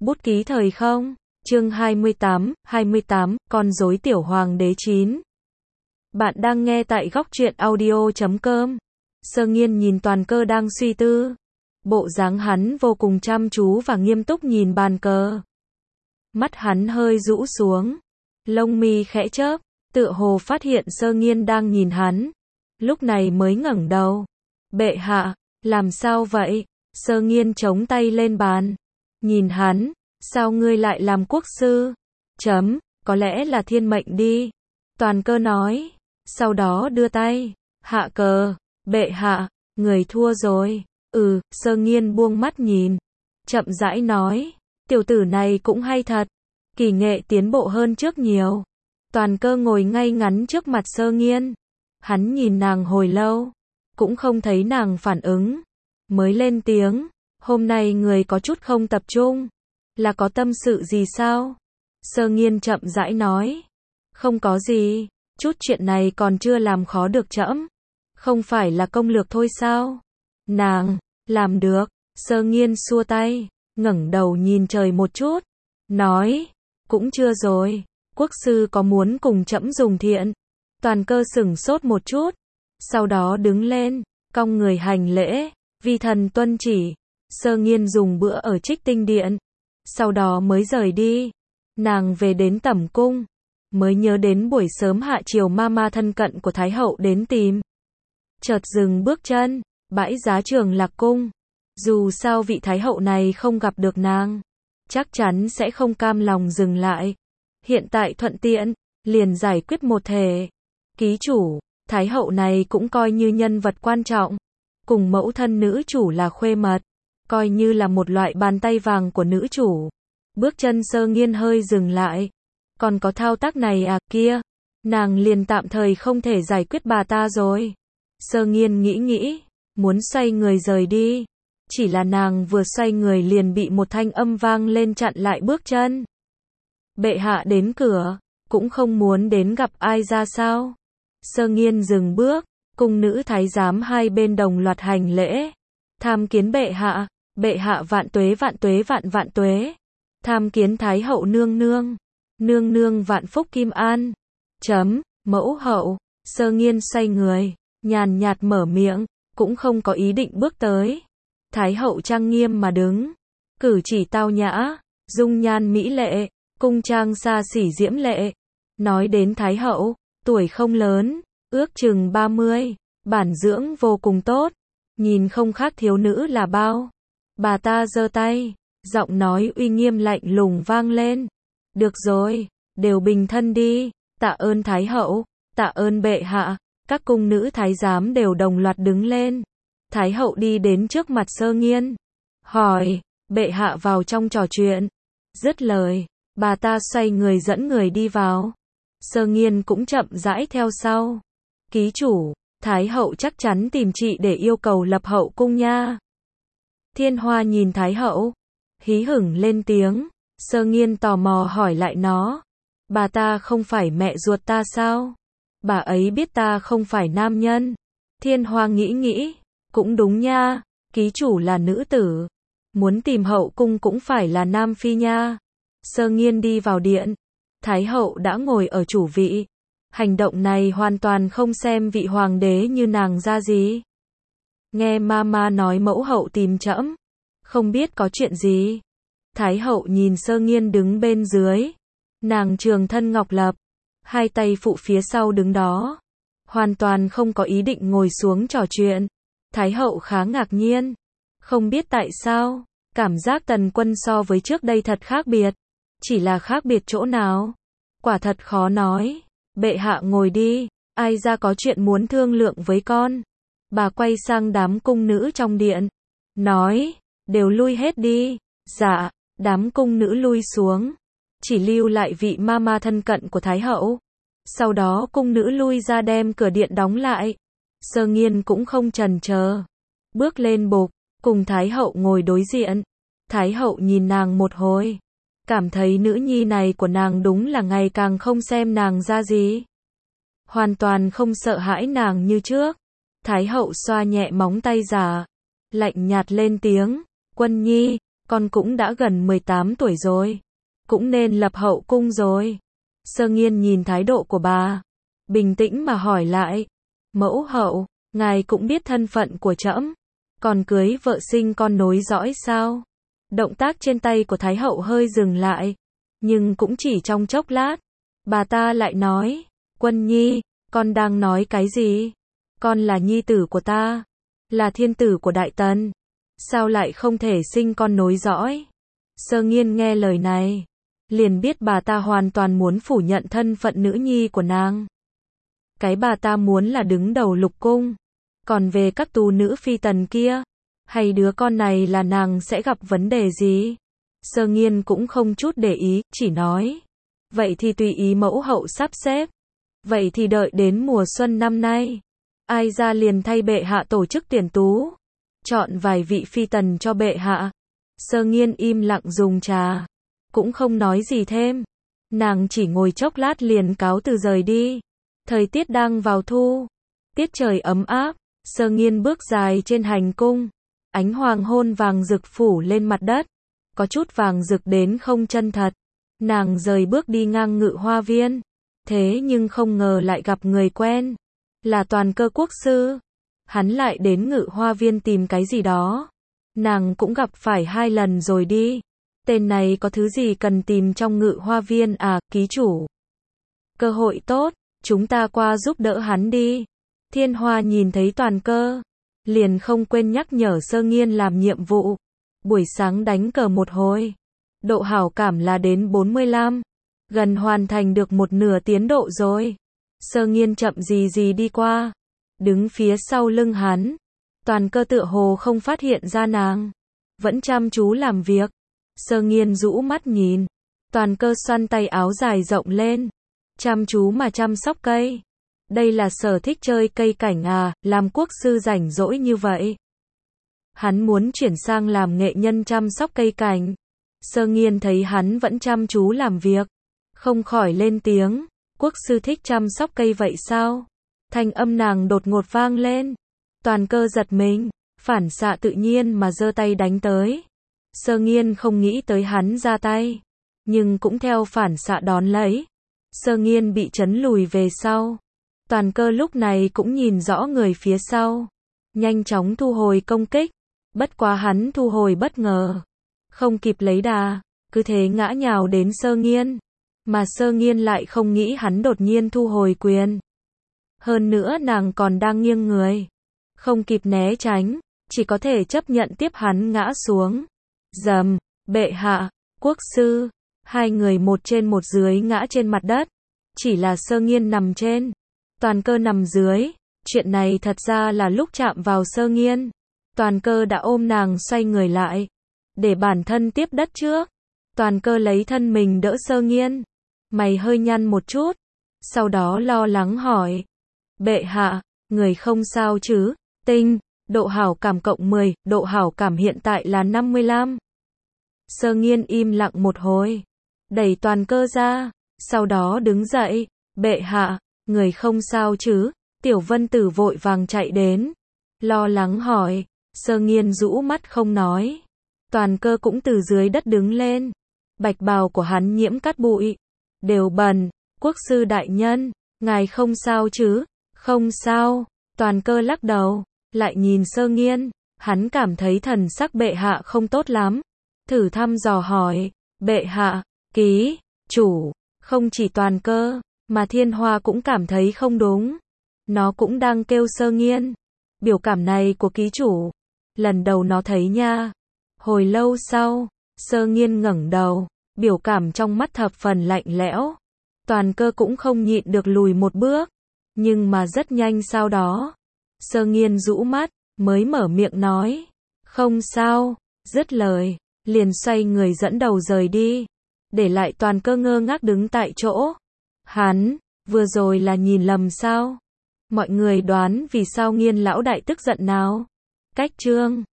Bút ký thời không? Chương 28, con rối tiểu hoàng đế 9. Bạn đang nghe tại góc truyện audio.com. Sơ Nghiên nhìn Toàn Cơ đang suy tư. Bộ dáng hắn vô cùng chăm chú và nghiêm túc nhìn bàn cờ. Mắt hắn hơi rũ xuống. Lông mi khẽ chớp, tựa hồ phát hiện Sơ Nghiên đang nhìn hắn. Lúc này mới ngẩng đầu. Bệ hạ, làm sao vậy? Sơ Nghiên chống tay lên bàn. Nhìn hắn, sao ngươi lại làm quốc sư? Có lẽ là thiên mệnh đi. Toàn Cơ nói. Sau đó đưa tay. Hạ cờ. Bệ hạ, người thua rồi. Sơ Nghiên buông mắt nhìn. Chậm rãi nói. Tiểu tử này cũng hay thật. Kỳ nghệ tiến bộ hơn trước nhiều. Toàn Cơ ngồi ngay ngắn trước mặt Sơ Nghiên. Hắn nhìn nàng hồi lâu. Cũng không thấy nàng phản ứng. Mới lên tiếng. Hôm nay người có chút không tập trung. Là có tâm sự gì sao? Sơ Nghiên chậm rãi nói. Không có gì. Chút chuyện này còn chưa làm khó được trẫm. Không phải là công lược thôi sao? Nàng, làm được. Sơ Nghiên xua tay. Ngẩng đầu nhìn trời một chút. Nói. Cũng chưa rồi. Quốc sư có muốn cùng trẫm dùng thiện? Toàn Cơ sửng sốt một chút. Sau đó đứng lên. Cong người hành lễ. Vi thần tuân chỉ. Sơ Nghiên dùng bữa ở Trích Tinh Điện. Sau đó mới rời đi. Nàng về đến tẩm cung. Mới nhớ đến buổi sớm hạ chiều mama thân cận của Thái hậu đến tìm. Chợt dừng bước chân. Bãi giá Trường Lạc cung. Dù sao vị Thái hậu này không gặp được nàng. Chắc chắn sẽ không cam lòng dừng lại. Hiện tại thuận tiện. Liền giải quyết một thể. Ký chủ. Thái hậu này cũng coi như nhân vật quan trọng. Cùng mẫu thân nữ chủ là khuê mật. Coi như là một loại bàn tay vàng của nữ chủ. Bước chân Sơ Nghiên hơi dừng lại. Còn có thao tác này à kia. Nàng liền tạm thời không thể giải quyết bà ta rồi. Sơ Nghiên nghĩ. Muốn xoay người rời đi. Chỉ là nàng vừa xoay người liền bị một thanh âm vang lên chặn lại bước chân. Bệ hạ đến cửa. Cũng không muốn đến gặp ai ra sao. Sơ Nghiên dừng bước. Cung nữ thái giám hai bên đồng loạt hành lễ. Tham kiến bệ hạ. Bệ hạ vạn tuế vạn tuế. Tham kiến Thái hậu nương nương. Nương nương vạn phúc kim an. Mẫu hậu. Sơ Nghiên xoay người. Nhàn nhạt mở miệng. Cũng không có ý định bước tới. Thái hậu trang nghiêm mà đứng. Cử chỉ tao nhã. Dung nhan mỹ lệ. Cung trang xa xỉ diễm lệ. Nói đến Thái hậu. Tuổi không lớn. Ước chừng 30. Bản dưỡng vô cùng tốt. Nhìn không khác thiếu nữ là bao. Bà ta giơ tay. Giọng nói uy nghiêm lạnh lùng vang lên. Được rồi. Đều bình thân đi. Tạ ơn Thái hậu. Tạ ơn bệ hạ. Các cung nữ thái giám đều đồng loạt đứng lên. Thái hậu đi đến trước mặt Sơ Nghiên. Hỏi. Bệ hạ vào trong trò chuyện. Dứt lời. Bà ta xoay người dẫn người đi vào. Sơ Nghiên cũng chậm rãi theo sau. Ký chủ. Thái hậu chắc chắn tìm chị để yêu cầu lập hậu cung nha. Thiên Hoa nhìn Thái hậu. Hí hửng lên tiếng. Sơ Nghiên tò mò hỏi lại nó. Bà ta không phải mẹ ruột ta sao? Bà ấy biết ta không phải nam nhân. Thiên Hoa nghĩ. Cũng đúng nha. Ký chủ là nữ tử. Muốn tìm hậu cung cũng phải là nam phi nha. Sơ Nghiên đi vào điện. Thái hậu đã ngồi ở chủ vị. Hành động này hoàn toàn không xem vị hoàng đế như nàng ra gì. Nghe mama nói mẫu hậu tìm trẫm. Không biết có chuyện gì. Thái hậu nhìn Sơ Nghiên đứng bên dưới. Nàng trường thân ngọc lập. Hai tay phụ phía sau đứng đó. Hoàn toàn không có ý định ngồi xuống trò chuyện. Thái hậu khá ngạc nhiên. Không biết tại sao. Cảm giác Tần Quân so với trước đây thật khác biệt. Chỉ là khác biệt chỗ nào. Quả thật khó nói. Bệ hạ ngồi đi. Ai ra có chuyện muốn thương lượng với con. Bà quay sang đám cung nữ trong điện. Nói. Đều lui hết đi. Dạ. Đám cung nữ lui xuống. Chỉ lưu lại vị mama thân cận của Thái hậu. Sau đó cung nữ lui ra đem cửa điện đóng lại. Sơ Nghiên cũng không chần chờ. Bước lên bục. Cùng Thái hậu ngồi đối diện. Thái hậu nhìn nàng một hồi. Cảm thấy nữ nhi này của nàng đúng là ngày càng không xem nàng ra gì. Hoàn toàn không sợ hãi nàng như trước. Thái hậu xoa nhẹ móng tay giả. Lạnh nhạt lên tiếng. Quân nhi, con cũng đã gần 18 tuổi rồi, cũng nên lập hậu cung rồi. Sơ Nghiên nhìn thái độ của bà, bình tĩnh mà hỏi lại, mẫu hậu, ngài cũng biết thân phận của trẫm, còn cưới vợ sinh con nối dõi sao? Động tác trên tay của thái hậu hơi dừng lại, nhưng cũng chỉ trong chốc lát, bà ta lại nói, Quân Nhi, con đang nói cái gì? Con là nhi tử của ta, là thiên tử của Đại Tần, sao lại không thể sinh con nối dõi? Sơ Nghiên nghe lời này, liền biết bà ta hoàn toàn muốn phủ nhận thân phận nữ nhi của nàng. Cái bà ta muốn là đứng đầu lục cung, còn về các tú nữ phi tần kia, hay đứa con này là nàng sẽ gặp vấn đề gì? Sơ Nghiên cũng không chút để ý, chỉ nói, vậy thì tùy ý mẫu hậu sắp xếp. Vậy thì đợi đến mùa xuân năm nay, ai ra liền thay bệ hạ tổ chức tuyển tú, chọn vài vị phi tần cho bệ hạ. Sơ Nghiên im lặng dùng trà, cũng không nói gì thêm. Nàng chỉ ngồi chốc lát liền cáo từ rời đi. Thời tiết đang vào thu, tiết trời ấm áp, Sơ Nghiên bước dài trên hành cung, ánh hoàng hôn vàng rực phủ lên mặt đất, có chút vàng rực đến không chân thật. Nàng rời bước đi ngang Ngự Hoa Viên, thế nhưng không ngờ lại gặp người quen, là Toàn Cơ quốc sư. Hắn lại đến Ngự Hoa Viên tìm cái gì đó. Nàng cũng gặp phải 2 lần rồi đi. Tên này có thứ gì cần tìm trong Ngự Hoa Viên à, ký chủ? Cơ hội tốt, chúng ta qua giúp đỡ hắn đi. Thiên Hoa nhìn thấy Toàn Cơ, liền không quên nhắc nhở Sơ Nghiên làm nhiệm vụ. Buổi sáng đánh cờ một hồi, độ hảo cảm là đến 45, gần hoàn thành được một nửa tiến độ rồi. Sơ Nghiên chậm gì đi qua, đứng phía sau lưng hắn. Toàn Cơ tựa hồ không phát hiện ra nàng, vẫn chăm chú làm việc. Sơ Nghiên rũ mắt nhìn, Toàn Cơ xoăn tay áo dài rộng lên, chăm chú mà chăm sóc cây. Đây là sở thích chơi cây cảnh à, làm quốc sư rảnh rỗi như vậy. Hắn muốn chuyển sang làm nghệ nhân chăm sóc cây cảnh. Sơ Nghiên thấy hắn vẫn chăm chú làm việc, không khỏi lên tiếng, quốc sư thích chăm sóc cây vậy sao? Thanh âm nàng đột ngột vang lên. Toàn Cơ giật mình, phản xạ tự nhiên mà giơ tay đánh tới. Sơ Nghiên không nghĩ tới hắn ra tay, nhưng cũng theo phản xạ đón lấy. Sơ Nghiên bị chấn lùi về sau. Toàn Cơ lúc này cũng nhìn rõ người phía sau, nhanh chóng thu hồi công kích. Bất quá hắn thu hồi bất ngờ, không kịp lấy đà, cứ thế ngã nhào đến Sơ Nghiên. Mà Sơ Nghiên lại không nghĩ hắn đột nhiên thu hồi quyền. Hơn nữa nàng còn đang nghiêng người, không kịp né tránh, chỉ có thể chấp nhận tiếp hắn ngã xuống. Dầm, bệ hạ, quốc sư, 2 người một trên một dưới ngã trên mặt đất. Chỉ là Sơ Nghiên nằm trên, Toàn Cơ nằm dưới. Chuyện này thật ra là lúc chạm vào Sơ Nghiên, Toàn Cơ đã ôm nàng xoay người lại, để bản thân tiếp đất trước. Toàn Cơ lấy thân mình đỡ Sơ Nghiên, mày hơi nhăn một chút, sau đó lo lắng hỏi, bệ hạ, người không sao chứ? Tinh, độ hảo cảm cộng 10, độ hảo cảm hiện tại là 55. Sơ Nghiên im lặng một hồi, đẩy Toàn Cơ ra, sau đó đứng dậy, bệ hạ, người không sao chứ? Tiểu Vân Tử vội vàng chạy đến, lo lắng hỏi. Sơ Nghiên rũ mắt không nói. Toàn Cơ cũng từ dưới đất đứng lên, bạch bào của hắn nhiễm cát bụi, đều bẩn. Quốc sư đại nhân, ngài không sao chứ? Không sao. Toàn Cơ lắc đầu, lại nhìn Sơ Nghiên, hắn cảm thấy thần sắc bệ hạ không tốt lắm, thử thăm dò hỏi, bệ hạ, ký chủ. Không chỉ Toàn Cơ, mà Thiên Hoa cũng cảm thấy không đúng. Nó cũng đang kêu Sơ Nghiên. Biểu cảm này của ký chủ, lần đầu nó thấy nha. Hồi lâu sau, Sơ Nghiên ngẩng đầu, biểu cảm trong mắt thập phần lạnh lẽo. Toàn Cơ cũng không nhịn được lùi một bước, nhưng mà rất nhanh sau đó, Sơ Nghiên rũ mắt, mới mở miệng nói, không sao. Dứt lời, liền xoay người dẫn đầu rời đi, để lại Toàn Cơ ngơ ngác đứng tại chỗ. Hắn, vừa rồi là nhìn lầm sao? Mọi người đoán vì sao Nghiên lão đại tức giận nào? Cách chương